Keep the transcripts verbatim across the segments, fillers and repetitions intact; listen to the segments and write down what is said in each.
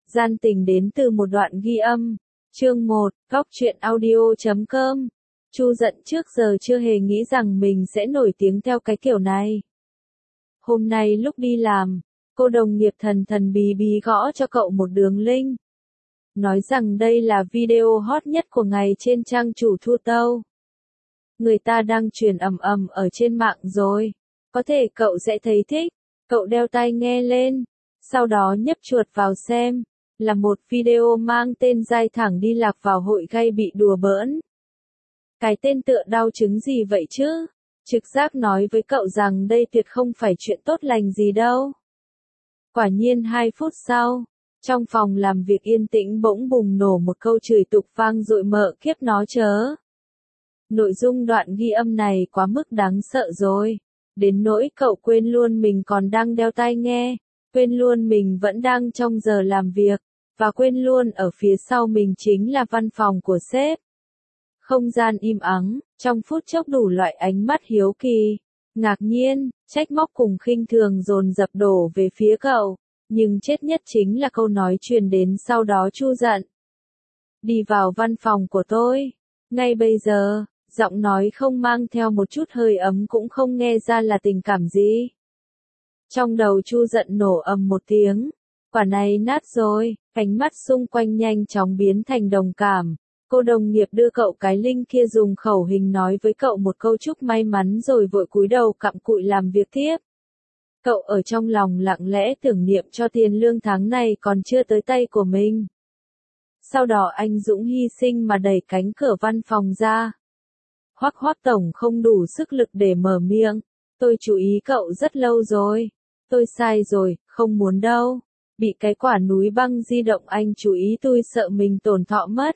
Gian tình đến từ một đoạn ghi âm. Chương một, góc truyện audio chấm com. Chu Dận trước giờ chưa hề nghĩ rằng mình sẽ nổi tiếng theo cái kiểu này. Hôm nay lúc đi làm, cô đồng nghiệp thần thần bí bí gõ cho cậu một đường link. Nói rằng đây là video hot nhất của ngày trên trang chủ Thu Tâu. Người ta đang truyền ầm ầm ở trên mạng rồi. Có thể cậu sẽ thấy thích. Cậu đeo tai nghe lên. Sau đó nhấp chuột vào xem. Là một video mang tên Dai thẳng đi lạc vào hội gay bị đùa bỡn. Cái tên tựa đau chứng gì vậy chứ? Trực giác nói với cậu rằng đây tuyệt không phải chuyện tốt lành gì đâu. Quả nhiên hai phút sau, trong phòng làm việc yên tĩnh bỗng bùng nổ một câu chửi tục vang dội mợ kiếp nó chớ. Nội dung đoạn ghi âm này quá mức đáng sợ rồi. Đến nỗi cậu quên luôn mình còn đang đeo tai nghe, quên luôn mình vẫn đang trong giờ làm việc, và quên luôn ở phía sau mình chính là văn phòng của sếp. Không gian im ắng, trong phút chốc đủ loại ánh mắt hiếu kỳ, ngạc nhiên, trách móc cùng khinh thường dồn dập đổ về phía cậu, nhưng chết nhất chính là câu nói truyền đến sau đó Chu Dận. Đi vào văn phòng của tôi, ngay bây giờ. Giọng nói không mang theo một chút hơi ấm cũng không nghe ra là tình cảm gì. Trong đầu Chu Dận nổ ầm một tiếng. Quả này nát rồi, ánh mắt xung quanh nhanh chóng biến thành đồng cảm. Cô đồng nghiệp đưa cậu cái link kia dùng khẩu hình nói với cậu một câu chúc may mắn rồi vội cúi đầu cặm cụi làm việc tiếp. Cậu ở trong lòng lặng lẽ tưởng niệm cho tiền lương tháng này còn chưa tới tay của mình. Sau đó anh Dũng hy sinh mà đẩy cánh cửa văn phòng ra. Hoắc Hoắc tổng không đủ sức lực để mở miệng. Tôi chú ý cậu rất lâu rồi. Tôi sai rồi, không muốn đâu. Bị cái quả núi băng di động anh chú ý tôi sợ mình tổn thọ mất.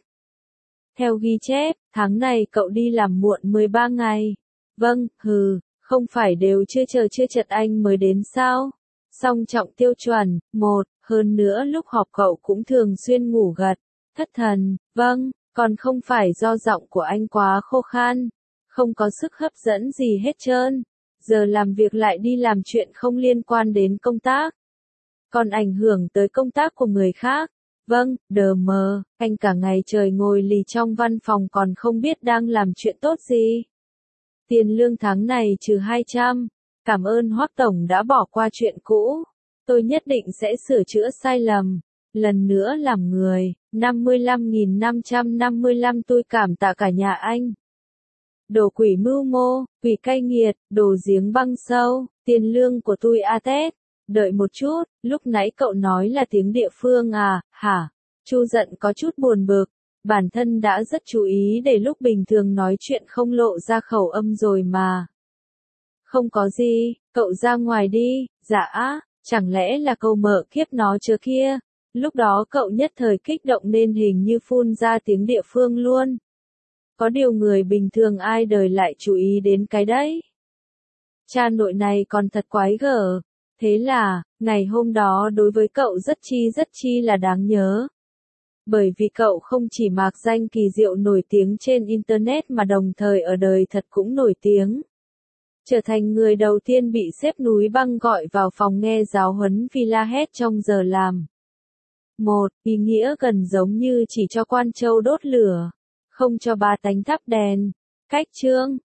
Theo ghi chép, tháng này cậu đi làm muộn mười ba ngày. Vâng, hừ, không phải đều chưa chờ chưa chật anh mới đến sao? Song trọng tiêu chuẩn, một, hơn nữa lúc họp cậu cũng thường xuyên ngủ gật. Thất thần, vâng. Còn không phải do giọng của anh quá khô khan, không có sức hấp dẫn gì hết trơn. Giờ làm việc lại đi làm chuyện không liên quan đến công tác. Còn ảnh hưởng tới công tác của người khác. Vâng, đờ mờ, anh cả ngày trời ngồi lì trong văn phòng còn không biết đang làm chuyện tốt gì. Tiền lương tháng này trừ hai trăm. Cảm ơn Hoắc tổng đã bỏ qua chuyện cũ. Tôi nhất định sẽ sửa chữa sai lầm. Lần nữa làm người, năm mươi lăm nghìn năm trăm năm mươi lăm tôi cảm tạ cả nhà anh. Đồ quỷ mưu mô, quỷ cay nghiệt, đồ giếng băng sâu, tiền lương của tôi a tét. Đợi một chút, lúc nãy cậu nói là tiếng địa phương à, hả? Chu Dận có chút buồn bực, bản thân đã rất chú ý để lúc bình thường nói chuyện không lộ ra khẩu âm rồi mà. Không có gì, cậu ra ngoài đi, dạ, chẳng lẽ là câu mợ kiếp nó chớ kia? Lúc đó cậu nhất thời kích động nên hình như phun ra tiếng địa phương luôn. Có điều người bình thường ai đời lại chú ý đến cái đấy. Cha nội này còn thật quái gở. Thế là, ngày hôm đó đối với cậu rất chi rất chi là đáng nhớ. Bởi vì cậu không chỉ mạc danh kỳ diệu nổi tiếng trên Internet mà đồng thời ở đời thật cũng nổi tiếng. Trở thành người đầu tiên bị sếp núi băng gọi vào phòng nghe giáo huấn Villa Head trong giờ làm. Một, ý nghĩa gần giống như chỉ cho quan châu đốt lửa, không cho ba tánh thắp đèn. Cách chương,